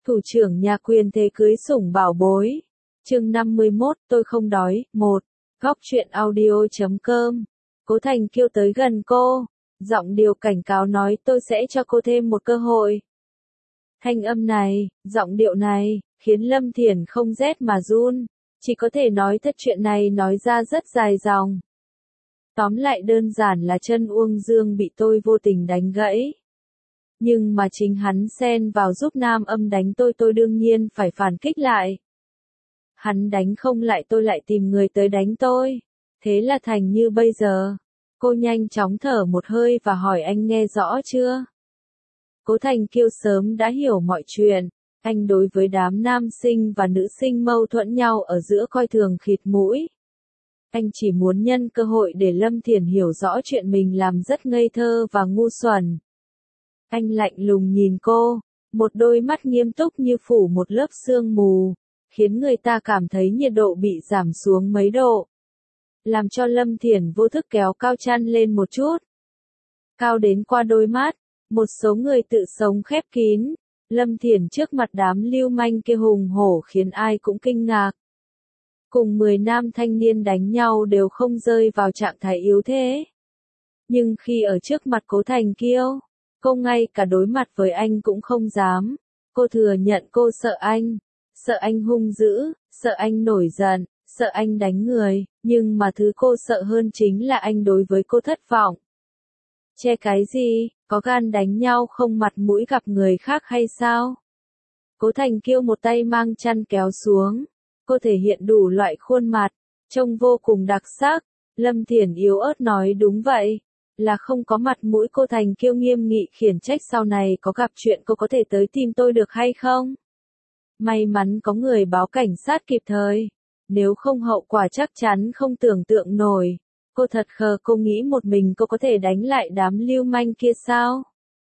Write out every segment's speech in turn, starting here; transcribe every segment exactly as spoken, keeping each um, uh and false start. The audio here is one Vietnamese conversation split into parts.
Thủ trưởng nhà quyền thế cưới sủng bảo bối. Chương năm mươi mốt, tôi không đói. một. Góc truyện audio chấm com. Cố Thành Kiêu tới gần cô, giọng điệu cảnh cáo nói tôi sẽ cho cô thêm một cơ hội. Thanh âm này, giọng điệu này, khiến Lâm Thiển không rét mà run, chỉ có thể nói thật chuyện này nói ra rất dài dòng. Tóm lại đơn giản là chân Uông Dương bị tôi vô tình đánh gãy. Nhưng mà chính hắn xen vào giúp Nam Âm đánh tôi tôi đương nhiên phải phản kích lại. Hắn đánh không lại tôi lại tìm người tới đánh tôi. Thế là thành như bây giờ. Cô nhanh chóng thở một hơi và hỏi anh nghe rõ chưa? Cố Thành Kiêu sớm đã hiểu mọi chuyện. Anh đối với đám nam sinh và nữ sinh mâu thuẫn nhau ở giữa coi thường khịt mũi. Anh chỉ muốn nhân cơ hội để Lâm Thiển hiểu rõ chuyện mình làm rất ngây thơ và ngu xuẩn. Anh lạnh lùng nhìn cô, một đôi mắt nghiêm túc như phủ một lớp sương mù, khiến người ta cảm thấy nhiệt độ bị giảm xuống mấy độ. Làm cho Lâm Thiển vô thức kéo cao chăn lên một chút. Cao đến qua đôi mắt, một số người tự sống khép kín, Lâm Thiển trước mặt đám lưu manh kia hùng hổ khiến ai cũng kinh ngạc. Cùng mười nam thanh niên đánh nhau đều không rơi vào trạng thái yếu thế. Nhưng khi ở trước mặt Cố Thành Kiêu, cô ngay cả đối mặt với anh cũng không dám. Cô thừa nhận cô sợ anh, sợ anh hung dữ, sợ anh nổi giận, sợ anh đánh người, nhưng mà thứ cô sợ hơn chính là anh đối với cô thất vọng. Che cái gì, có gan đánh nhau không mặt mũi gặp người khác hay sao? Cố Thành Kiêu một tay mang chăn kéo xuống, cô thể hiện đủ loại khuôn mặt, trông vô cùng đặc sắc. Lâm Thiển yếu ớt nói đúng vậy. Là không có mặt mũi. Cô Thành Kiêu nghiêm nghị khiển trách sau này có gặp chuyện cô có thể tới tìm tôi được hay không? May mắn có người báo cảnh sát kịp thời. Nếu không hậu quả chắc chắn không tưởng tượng nổi. Cô thật khờ cô nghĩ một mình cô có thể đánh lại đám lưu manh kia sao?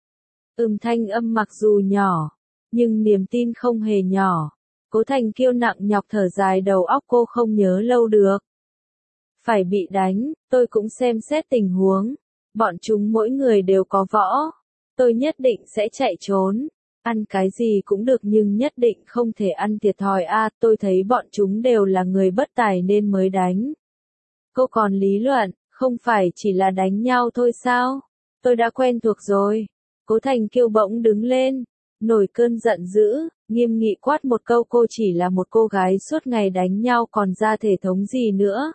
Ừm thanh âm mặc dù nhỏ, nhưng niềm tin không hề nhỏ. Cố Thành Kiêu nặng nhọc thở dài đầu óc cô không nhớ lâu được. Phải bị đánh, tôi cũng xem xét tình huống. Bọn chúng mỗi người đều có võ. Tôi nhất định sẽ chạy trốn. Ăn cái gì cũng được nhưng nhất định không thể ăn thiệt thòi a. À, tôi thấy bọn chúng đều là người bất tài nên mới đánh. Cô còn lý luận, không phải chỉ là đánh nhau thôi sao? Tôi đã quen thuộc rồi. Cố Thành Kiêu bỗng đứng lên, nổi cơn giận dữ, nghiêm nghị quát một câu cô chỉ là một cô gái suốt ngày đánh nhau còn ra thể thống gì nữa.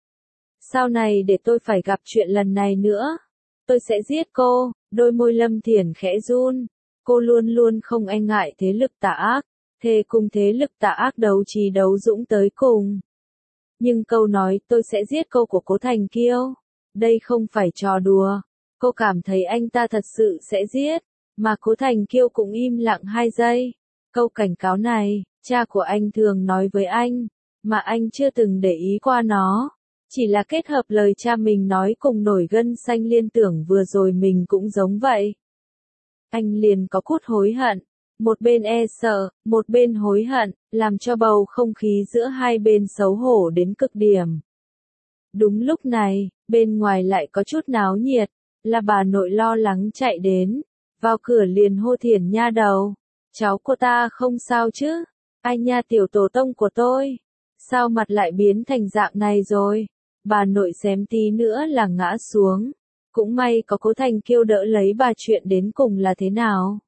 Sau này để tôi phải gặp chuyện lần này nữa, tôi sẽ giết cô. Đôi môi Lâm Thiển khẽ run, cô luôn luôn không e ngại thế lực tà ác, thề cùng thế lực tà ác đấu trí đấu dũng tới cùng. Nhưng câu nói tôi sẽ giết cô của Cố Thành Kiêu, đây không phải trò đùa. Cô cảm thấy anh ta thật sự sẽ giết, mà Cố Thành Kiêu cũng im lặng hai giây. Câu cảnh cáo này, cha của anh thường nói với anh, mà anh chưa từng để ý qua nó. Chỉ là kết hợp lời cha mình nói cùng nổi gân xanh liên tưởng vừa rồi mình cũng giống vậy. Anh liền có chút hối hận. Một bên e sợ, một bên hối hận, làm cho bầu không khí giữa hai bên xấu hổ đến cực điểm. Đúng lúc này, bên ngoài lại có chút náo nhiệt, là bà nội lo lắng chạy đến, vào cửa liền hô Thiển nha đầu. Cháu cô ta không sao chứ? Ai nha tiểu tổ tông của tôi? Sao mặt lại biến thành dạng này rồi? Bà nội xém tí nữa là ngã xuống. Cũng may có Cố Thành Kiêu đỡ lấy bà chuyện đến cùng là thế nào?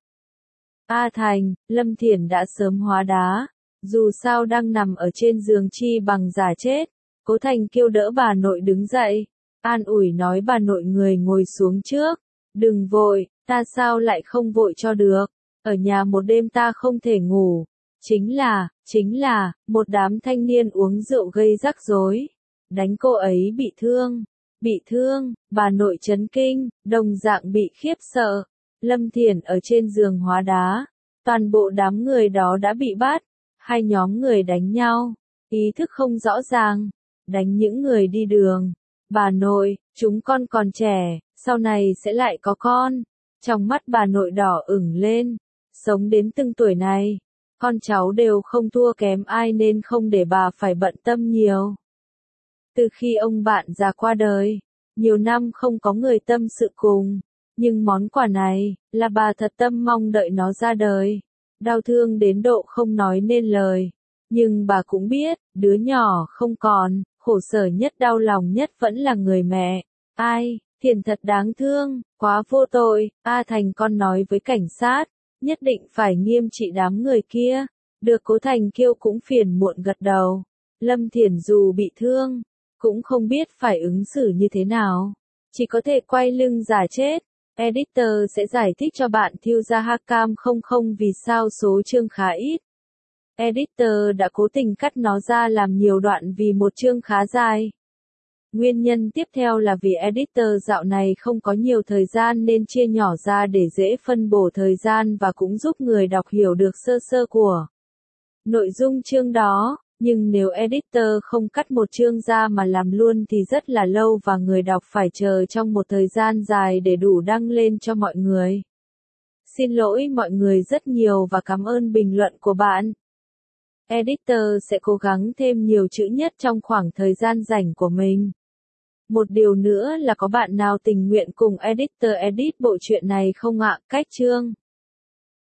A Thành, Lâm Thiển đã sớm hóa đá. Dù sao đang nằm ở trên giường chi bằng giả chết. Cố Thành Kiêu đỡ bà nội đứng dậy. An ủi nói bà nội người ngồi xuống trước. Đừng vội, ta sao lại không vội cho được. Ở nhà một đêm ta không thể ngủ. Chính là, chính là, một đám thanh niên uống rượu gây rắc rối. Đánh cô ấy bị thương. Bị thương, bà nội chấn kinh, đồng dạng bị khiếp sợ. Lâm Thiển ở trên giường hóa đá. Toàn bộ đám người đó đã bị bắt. Hai nhóm người đánh nhau. Ý thức không rõ ràng. Đánh những người đi đường. Bà nội, chúng con còn trẻ, sau này sẽ lại có con. Trong mắt bà nội đỏ ửng lên. Sống đến từng tuổi này, con cháu đều không thua kém ai nên không để bà phải bận tâm nhiều. Từ khi ông bạn già qua đời, nhiều năm không có người tâm sự cùng, nhưng món quà này, là bà thật tâm mong đợi nó ra đời. đau thương đến độ không nói nên lời. Nhưng bà cũng biết, đứa nhỏ không còn, khổ sở nhất đau lòng nhất vẫn là người mẹ. Ai, Thiền thật đáng thương, quá vô tội, A Thành con nói với cảnh sát, nhất định phải nghiêm trị đám người kia. Được Cố Thành Kiêu cũng phiền muộn gật đầu. Lâm Thiền dù bị thương, cũng không biết phải ứng xử như thế nào. Chỉ có thể quay lưng giả chết. Editor sẽ giải thích cho bạn Thiêu Gia Hakam không không vì sao số chương khá ít. Editor đã cố tình cắt nó ra làm nhiều đoạn vì một chương khá dài. Nguyên nhân tiếp theo là vì editor dạo này không có nhiều thời gian nên chia nhỏ ra để dễ phân bổ thời gian và cũng giúp người đọc hiểu được sơ sơ của nội dung chương đó. Nhưng nếu editor không cắt một chương ra mà làm luôn thì rất là lâu và người đọc phải chờ trong một thời gian dài để đủ đăng lên cho mọi người. Xin lỗi mọi người rất nhiều và cảm ơn bình luận của bạn. Editor sẽ cố gắng thêm nhiều chữ nhất trong khoảng thời gian rảnh của mình. Một điều nữa là có bạn nào tình nguyện cùng editor edit bộ truyện này không ạ? Cách chương